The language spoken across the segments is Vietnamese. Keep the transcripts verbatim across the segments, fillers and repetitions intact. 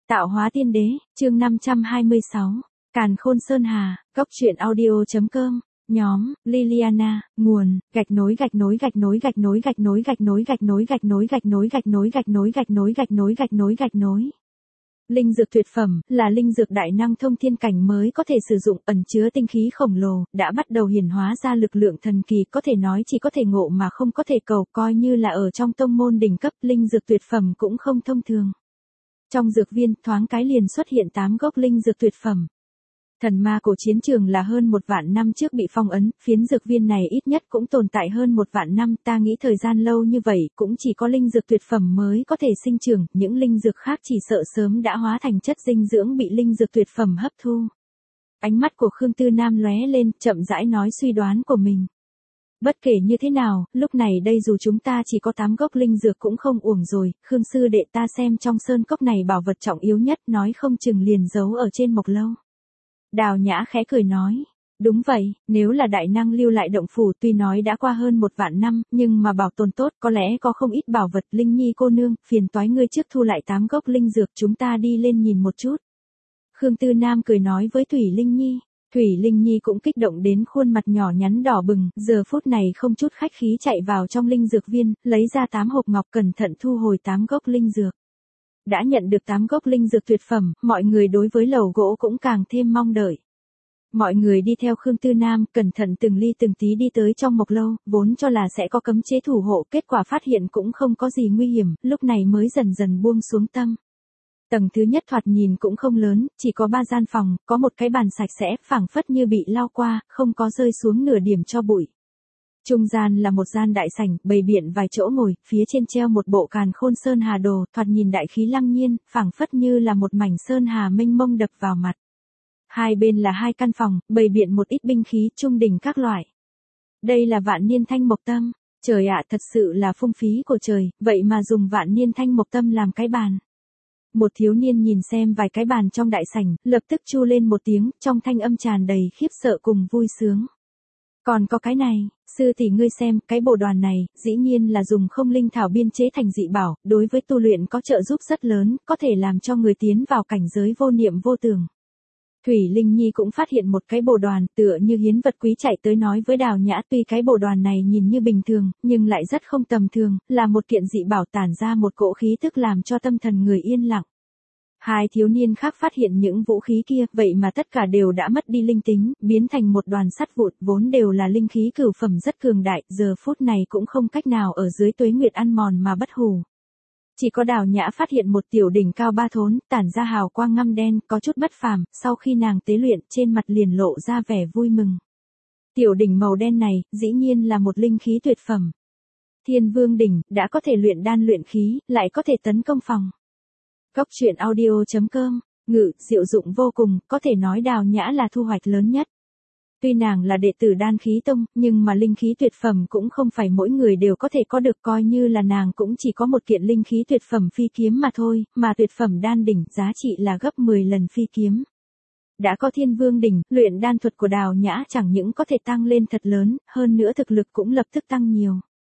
Tạo hóa tiên đế, chương năm trăm hai mươi sáu. Càn Khôn Sơn Hà, Cốc Truyện Audio.com. Nhóm, Liliana, nguồn, gạch nối gạch nối gạch nối gạch nối gạch nối gạch nối gạch nối gạch nối gạch nối gạch nối gạch nối gạch nối gạch nối gạch nối gạch nối. Linh dược tuyệt phẩm, là linh dược đại năng thông thiên cảnh mới có thể sử dụng, ẩn chứa tinh khí khổng lồ, đã bắt đầu hiển hóa ra lực lượng thần kỳ, có thể nói chỉ có thể ngộ mà không có thể cầu, coi như là ở trong tông môn đỉnh cấp, linh dược tuyệt phẩm cũng không thông thường. Trong dược viên, thoáng cái liền xuất hiện tám gốc linh dược tuyệt phẩm. Thần ma cổ chiến trường là hơn một vạn năm trước bị phong ấn, phiến dược viên này ít nhất cũng tồn tại hơn một vạn năm, ta nghĩ thời gian lâu như vậy cũng chỉ có linh dược tuyệt phẩm mới có thể sinh trưởng, những linh dược khác chỉ sợ sớm đã hóa thành chất dinh dưỡng bị linh dược tuyệt phẩm hấp thu. Ánh mắt của Khương Tư Nam lóe lên, chậm rãi nói suy đoán của mình. Bất kể như thế nào, lúc này đây dù chúng ta chỉ có tám gốc linh dược cũng không uổng rồi, Khương sư đệ ta xem trong sơn cốc này bảo vật trọng yếu nhất, nói không chừng liền giấu ở trên mộc lâu. Đào Nhã khẽ cười nói, đúng vậy, nếu là đại năng lưu lại động phủ tuy nói đã qua hơn một vạn năm, nhưng mà bảo tồn tốt, có lẽ có không ít bảo vật. Linh Nhi cô nương, phiền toái ngươi trước thu lại tám gốc linh dược, chúng ta đi lên nhìn một chút. Khương Tư Nam cười nói với Thủy Linh Nhi. Thủy Linh Nhi cũng kích động đến khuôn mặt nhỏ nhắn đỏ bừng, giờ phút này không chút khách khí chạy vào trong linh dược viên, lấy ra tám hộp ngọc, cẩn thận thu hồi tám gốc linh dược. Đã nhận được tám gốc linh dược tuyệt phẩm, mọi người đối với lầu gỗ cũng càng thêm mong đợi. Mọi người đi theo Khương Tư Nam, cẩn thận từng ly từng tí đi tới trong mộc lâu, vốn cho là sẽ có cấm chế thủ hộ, kết quả phát hiện cũng không có gì nguy hiểm, lúc này mới dần dần buông xuống tâm. Tầng thứ nhất thoạt nhìn cũng không lớn, chỉ có ba gian phòng, có một cái bàn sạch sẽ, phảng phất như bị lau qua, không có rơi xuống nửa điểm cho bụi. Trung gian là một gian đại sảnh, bày biện vài chỗ ngồi, phía trên treo một bộ Càn Khôn Sơn Hà đồ, thoạt nhìn đại khí lăng nhiên, phảng phất như là một mảnh sơn hà mênh mông đập vào mặt. Hai bên là hai căn phòng, bày biện một ít binh khí, trung đỉnh các loại. Đây là vạn niên thanh mộc tâm, trời ạ, thật sự là phung phí của trời, vậy mà dùng vạn niên thanh mộc tâm làm cái bàn. Một thiếu niên nhìn xem vài cái bàn trong đại sảnh, lập tức chu lên một tiếng, trong thanh âm tràn đầy khiếp sợ cùng vui sướng. Còn có cái này, sư tỷ ngươi xem, cái bồ đoàn này, dĩ nhiên là dùng không linh thảo biên chế thành dị bảo, đối với tu luyện có trợ giúp rất lớn, có thể làm cho người tiến vào cảnh giới vô niệm vô tường. Thủy Linh Nhi cũng phát hiện một cái bồ đoàn, tựa như hiến vật quý, chạy tới nói với Đào Nhã, tuy cái bồ đoàn này nhìn như bình thường, nhưng lại rất không tầm thường, là một kiện dị bảo tản ra một cỗ khí tức làm cho tâm thần người yên lặng. Hai thiếu niên khác phát hiện những vũ khí kia, vậy mà tất cả đều đã mất đi linh tính, biến thành một đoàn sắt vụn, vốn đều là linh khí cửu phẩm rất cường đại, giờ phút này cũng không cách nào ở dưới tuế nguyệt ăn mòn mà bất hủ. Chỉ có Đào Nhã phát hiện một tiểu đỉnh cao ba thốn, tản ra hào quang ngăm đen, có chút bất phàm, sau khi nàng tế luyện, trên mặt liền lộ ra vẻ vui mừng. Tiểu đỉnh màu đen này, dĩ nhiên là một linh khí tuyệt phẩm. Thiên Vương đỉnh, đã có thể luyện đan luyện khí, lại có thể tấn công phòng. Cốc Truyện Audio.com, ngự, diệu dụng vô cùng, có thể nói Đào Nhã là thu hoạch lớn nhất. Tuy nàng là đệ tử Đan Khí Tông, nhưng mà linh khí tuyệt phẩm cũng không phải mỗi người đều có thể có được, coi như là nàng cũng chỉ có một kiện linh khí tuyệt phẩm phi kiếm mà thôi, mà tuyệt phẩm đan đỉnh, giá trị là gấp mười lần phi kiếm. Đã có Thiên Vương đỉnh, luyện đan thuật của Đào Nhã chẳng những có thể tăng lên thật lớn, hơn nữa thực lực cũng lập tức tăng nhiều.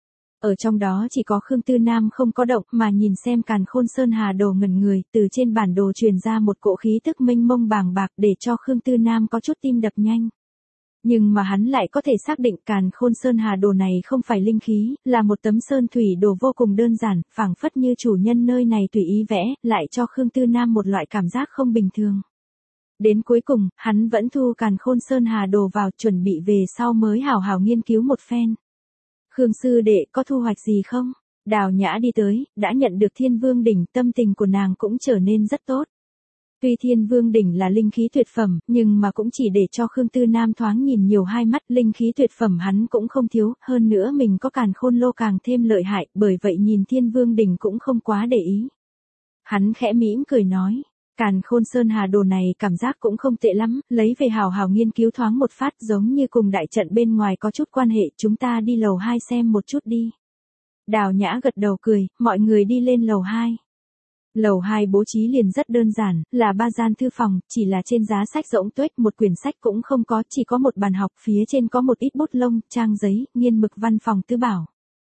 Ở trong đó chỉ có Khương Tư Nam không có động, mà nhìn xem Càn Khôn Sơn Hà đồ ngẩn người, từ trên bản đồ truyền ra một cỗ khí tức mênh mông bàng bạc, để cho Khương Tư Nam có chút tim đập nhanh. Nhưng mà hắn lại có thể xác định Càn Khôn Sơn Hà đồ này không phải linh khí, là một tấm sơn thủy đồ vô cùng đơn giản, phảng phất như chủ nhân nơi này tùy ý vẽ, lại cho Khương Tư Nam một loại cảm giác không bình thường. Đến cuối cùng, hắn vẫn thu Càn Khôn Sơn Hà đồ vào, chuẩn bị về sau mới hào hào nghiên cứu một phen. Khương sư đệ, có thu hoạch gì không? Đào Nhã đi tới, đã nhận được Thiên Vương đỉnh, tâm tình của nàng cũng trở nên rất tốt. Tuy Thiên Vương đỉnh là linh khí tuyệt phẩm, nhưng mà cũng chỉ để cho Khương Tư Nam thoáng nhìn nhiều hai mắt, linh khí tuyệt phẩm hắn cũng không thiếu, hơn nữa mình có Càn Khôn lô càng thêm lợi hại, bởi vậy nhìn Thiên Vương đỉnh cũng không quá để ý. Hắn khẽ mỉm cười nói, Càn Khôn Sơn Hà đồ này cảm giác cũng không tệ lắm, lấy về hào hào nghiên cứu thoáng một phát, giống như cùng đại trận bên ngoài có chút quan hệ, chúng ta đi lầu hai xem một chút đi. Đào Nhã gật đầu cười, mọi người đi lên lầu hai. Lầu hai bố trí liền rất đơn giản, là ba gian thư phòng, chỉ là trên giá sách rỗng tuếch, một quyển sách cũng không có, chỉ có một bàn học, phía trên có một ít bút lông, trang giấy, nghiên mực văn phòng tứ bảo.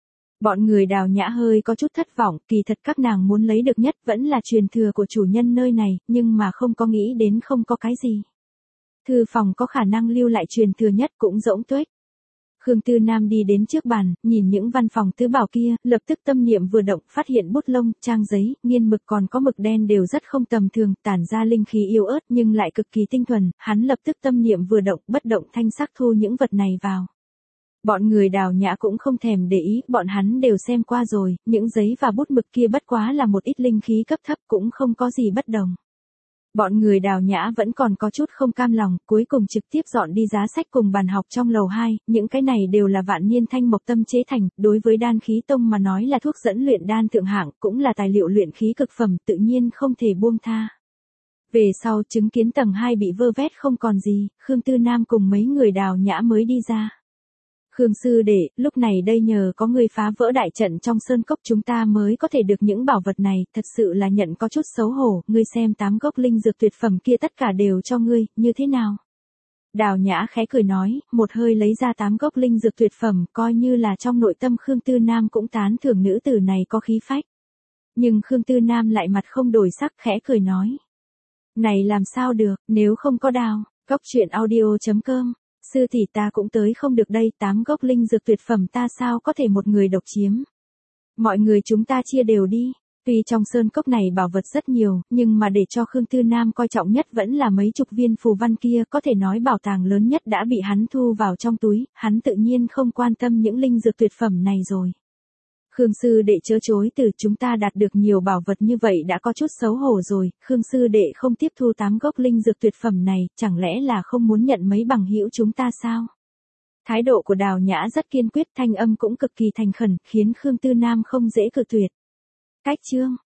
Bọn người Đào Nhã hơi có chút thất vọng, kỳ thật các nàng muốn lấy được nhất vẫn là truyền thừa của chủ nhân nơi này, nhưng mà không có nghĩ đến không có cái gì. Thư phòng có khả năng lưu lại truyền thừa nhất cũng rỗng tuếch. Khương Tư Nam đi đến trước bàn, nhìn những văn phòng tứ bảo kia, lập tức tâm niệm vừa động, phát hiện bút lông, trang giấy, nghiên mực còn có mực đen đều rất không tầm thường, tản ra linh khí yếu ớt nhưng lại cực kỳ tinh thuần, hắn lập tức tâm niệm vừa động, bất động thanh sắc thu những vật này vào. Bọn người Đào Nhã cũng không thèm để ý, bọn hắn đều xem qua rồi, những giấy và bút mực kia bất quá là một ít linh khí cấp thấp cũng không có gì bất đồng. Bọn người Đào Nhã vẫn còn có chút không cam lòng, cuối cùng trực tiếp dọn đi giá sách cùng bàn học trong lầu hai, những cái này đều là vạn niên thanh mộc tâm chế thành, đối với đan khí tông mà nói là thuốc dẫn luyện đan thượng hạng, cũng là tài liệu luyện khí cực phẩm, tự nhiên không thể buông tha. Về sau chứng kiến tầng hai bị vơ vét không còn gì, Khương Tư Nam cùng mấy người Đào Nhã mới đi ra. Khương sư đệ, lúc này đây nhờ có người phá vỡ đại trận trong sơn cốc chúng ta mới có thể được những bảo vật này, thật sự là nhận có chút xấu hổ, ngươi xem tám gốc linh dược tuyệt phẩm kia tất cả đều cho ngươi, như thế nào? Đào Nhã khẽ cười nói, một hơi lấy ra tám gốc linh dược tuyệt phẩm, coi như là trong nội tâm Khương Tư Nam cũng tán thưởng nữ tử này có khí phách. Nhưng Khương Tư Nam lại mặt không đổi sắc khẽ cười nói. Này làm sao được, nếu không có đào, góc truyện audio chấm com. Sư tỷ ta cũng tới không được đây, tám gốc linh dược tuyệt phẩm ta sao có thể một người độc chiếm. Mọi người chúng ta chia đều đi. Tuy trong sơn cốc này bảo vật rất nhiều, nhưng mà để cho Khương Tư Nam coi trọng nhất vẫn là mấy chục viên phù văn kia, có thể nói bảo tàng lớn nhất đã bị hắn thu vào trong túi, hắn tự nhiên không quan tâm những linh dược tuyệt phẩm này rồi. Khương sư đệ chớ chối từ, chúng ta đạt được nhiều bảo vật như vậy đã có chút xấu hổ rồi, Khương sư đệ không tiếp thu tám gốc linh dược tuyệt phẩm này, chẳng lẽ là không muốn nhận mấy bằng hữu chúng ta sao? Thái độ của Đào Nhã rất kiên quyết, thanh âm cũng cực kỳ thành khẩn, khiến Khương Tư Nam không dễ cự tuyệt. Cách chương